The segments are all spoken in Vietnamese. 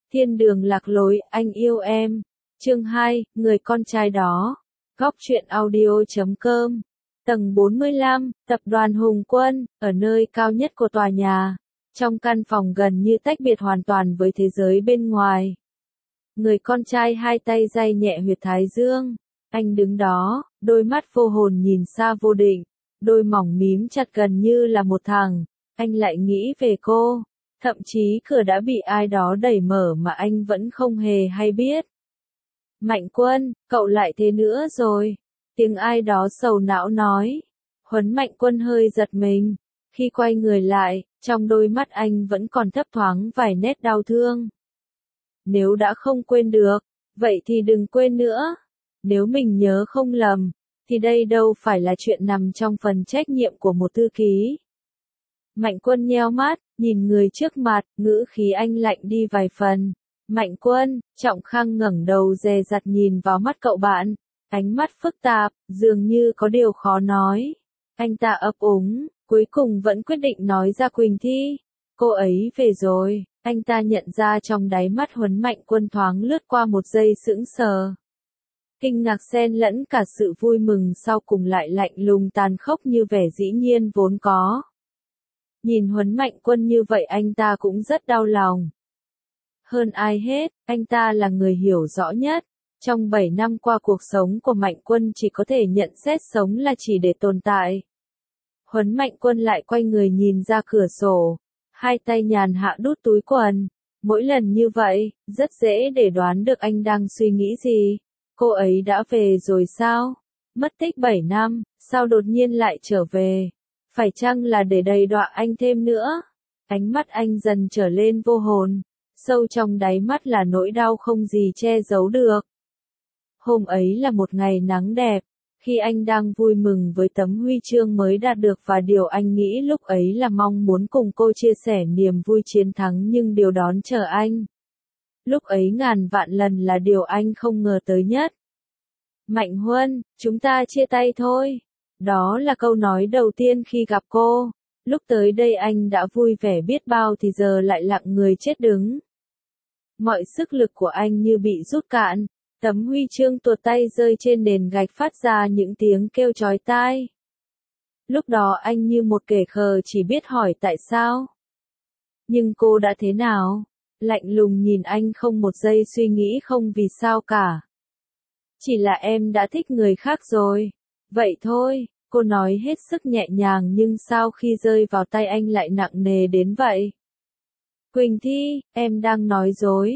Thiên đường lạc lối, anh yêu em. Chương 2, người con trai đó. Góc truyện audio.com. Tầng 45, tập đoàn Hùng Quân, ở nơi cao nhất của tòa nhà. Trong căn phòng gần như tách biệt hoàn toàn với thế giới bên ngoài. Người con trai hai tay day nhẹ huyệt thái dương. Anh đứng đó, đôi mắt vô hồn nhìn xa vô định. Đôi mỏng mím chặt gần như là một thằng. Anh lại nghĩ về cô. Thậm chí cửa đã bị ai đó đẩy mở mà anh vẫn không hề hay biết. Mạnh Quân, cậu lại thế nữa rồi. Tiếng ai đó sầu não nói. Huấn Mạnh Quân hơi giật mình. Khi quay người lại, trong đôi mắt anh vẫn còn thấp thoáng vài nét đau thương. Nếu đã không quên được, vậy thì đừng quên nữa. Nếu mình nhớ không lầm, thì đây đâu phải là chuyện nằm trong phần trách nhiệm của một thư ký. Mạnh Quân nheo mắt, nhìn người trước mặt, ngữ khí anh lạnh đi vài phần. Mạnh Quân, Trọng Khang ngẩng đầu dè dặt nhìn vào mắt cậu bạn, ánh mắt phức tạp, dường như có điều khó nói. Anh ta ấp úng, cuối cùng vẫn quyết định nói ra Quỳnh Thi. Cô ấy về rồi, anh ta nhận ra trong đáy mắt Huấn Mạnh Quân thoáng lướt qua một giây sững sờ. Kinh ngạc xen lẫn cả sự vui mừng sau cùng lại lạnh lùng tàn khốc như vẻ dĩ nhiên vốn có. Nhìn Huấn Mạnh Quân như vậy anh ta cũng rất đau lòng. Hơn ai hết, anh ta là người hiểu rõ nhất. Trong 7 năm qua cuộc sống của Mạnh Quân chỉ có thể nhận xét sống là chỉ để tồn tại. Huấn Mạnh Quân lại quay người nhìn ra cửa sổ. Hai tay nhàn hạ đút túi quần. Mỗi lần như vậy, rất dễ để đoán được anh đang suy nghĩ gì. Cô ấy đã về rồi sao? Mất tích 7 năm, sao đột nhiên lại trở về? Phải chăng là để đầy đọa anh thêm nữa? Ánh mắt anh dần trở lên vô hồn. Sâu trong đáy mắt là nỗi đau không gì che giấu được. Hôm ấy là một ngày nắng đẹp. Khi anh đang vui mừng với tấm huy chương mới đạt được và điều anh nghĩ lúc ấy là mong muốn cùng cô chia sẻ niềm vui chiến thắng nhưng điều đón chờ anh. Lúc ấy ngàn vạn lần là điều anh không ngờ tới nhất. Mạnh Huân, chúng ta chia tay thôi. Đó là câu nói đầu tiên khi gặp cô. Lúc tới đây anh đã vui vẻ biết bao thì giờ lại lặng người chết đứng. Mọi sức lực của anh như bị rút cạn. Tấm huy chương tuột tay rơi trên nền gạch phát ra những tiếng kêu chói tai. Lúc đó anh như một kẻ khờ chỉ biết hỏi tại sao. Nhưng cô đã thế nào? Lạnh lùng nhìn anh không một giây suy nghĩ không vì sao cả. Chỉ là em đã thích người khác rồi. Vậy thôi, cô nói hết sức nhẹ nhàng nhưng sao khi rơi vào tay anh lại nặng nề đến vậy? Quỳnh Thi, em đang nói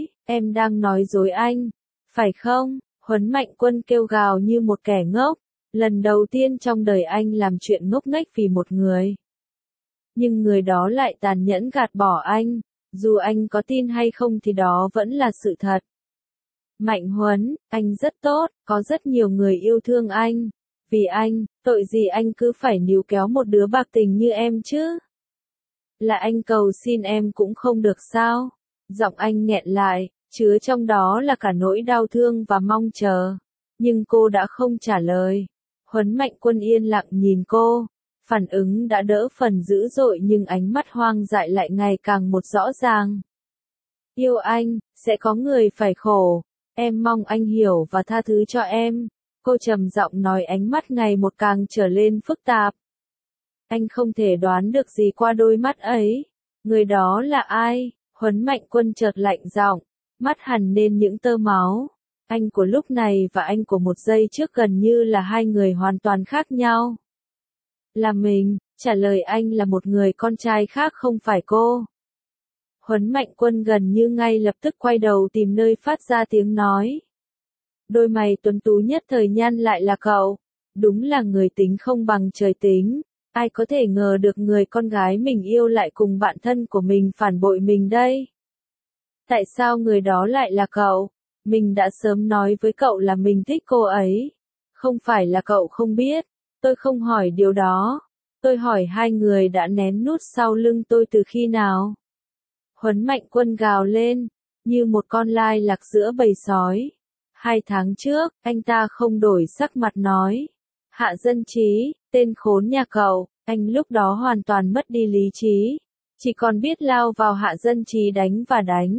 dối anh. Phải không? Huấn Mạnh Quân kêu gào như một kẻ ngốc. Lần đầu tiên trong đời anh làm chuyện ngốc nghếch vì một người. Nhưng người đó lại tàn nhẫn gạt bỏ anh. Dù anh có tin hay không thì đó vẫn là sự thật. Mạnh Huấn, anh rất tốt, có rất nhiều người yêu thương anh. Vì anh, tội gì anh cứ phải níu kéo một đứa bạc tình như em chứ? Là anh cầu xin em cũng không được sao? Giọng anh nghẹn lại, chứa trong đó là cả nỗi đau thương và mong chờ. Nhưng cô đã không trả lời. Huấn Mạnh Quân yên lặng nhìn cô. Phản ứng đã đỡ phần dữ dội nhưng ánh mắt hoang dại lại ngày càng một rõ ràng. Yêu anh, sẽ có người phải khổ. Em mong anh hiểu và tha thứ cho em. Cô trầm giọng nói ánh mắt ngày một càng trở lên phức tạp. Anh không thể đoán được gì qua đôi mắt ấy. Người đó là ai? Huấn Mạnh Quân chợt lạnh giọng, mắt hằn lên những tơ máu. Anh của lúc này và anh của một giây trước gần như là hai người hoàn toàn khác nhau. Là mình, trả lời anh là một người con trai khác không phải cô. Huấn Mạnh Quân gần như ngay lập tức quay đầu tìm nơi phát ra tiếng nói. Đôi mày tuấn tú nhất thời nhăn lại là cậu. Đúng là người tính không bằng trời tính. Ai có thể ngờ được người con gái mình yêu lại cùng bạn thân của mình phản bội mình đây? Tại sao người đó lại là cậu? Mình đã sớm nói với cậu là mình thích cô ấy. Không phải là cậu không biết. Tôi không hỏi điều đó. Tôi hỏi hai người đã nén nút sau lưng tôi từ khi nào? Huấn Mạnh Quân gào lên, như một con lai lạc giữa bầy sói. 2 tháng trước, anh ta không đổi sắc mặt nói. Hạ Dân Trí, tên khốn nhà cậu, anh lúc đó hoàn toàn mất đi lý trí. Chỉ còn biết lao vào Hạ Dân Trí đánh và đánh.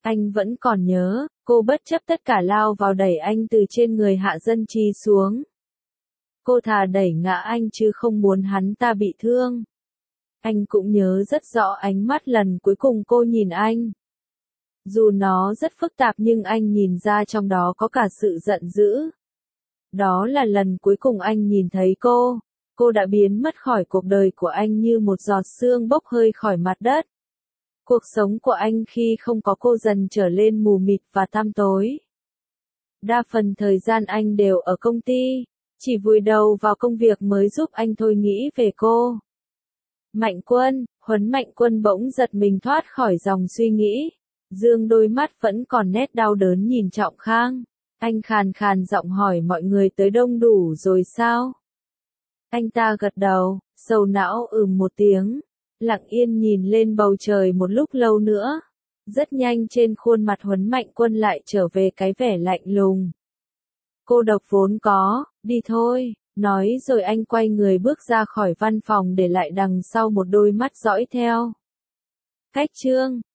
Anh vẫn còn nhớ, cô bất chấp tất cả lao vào đẩy anh từ trên người Hạ Dân Chi xuống. Cô thà đẩy ngã anh chứ không muốn hắn ta bị thương. Anh cũng nhớ rất rõ ánh mắt lần cuối cùng cô nhìn anh. Dù nó rất phức tạp nhưng anh nhìn ra trong đó có cả sự giận dữ. Đó là lần cuối cùng anh nhìn thấy cô. Cô đã biến mất khỏi cuộc đời của anh như một giọt sương bốc hơi khỏi mặt đất. Cuộc sống của anh khi không có cô dần trở lên mù mịt và tăm tối. Đa phần thời gian anh đều ở công ty, chỉ vùi đầu vào công việc mới giúp anh thôi nghĩ về cô. Mạnh Quân, Huấn Mạnh Quân bỗng giật mình thoát khỏi dòng suy nghĩ. Dương đôi mắt vẫn còn nét đau đớn nhìn Trọng Khang. Anh khàn khàn giọng hỏi mọi người tới đông đủ rồi sao? Anh ta gật đầu, sầu não một tiếng. Lặng yên nhìn lên bầu trời một lúc lâu nữa. Rất nhanh trên khuôn mặt Huấn Mạnh Quân lại trở về cái vẻ lạnh lùng. Cô độc vốn có, đi thôi, nói rồi anh quay người bước ra khỏi văn phòng để lại đằng sau một đôi mắt dõi theo. Cách chương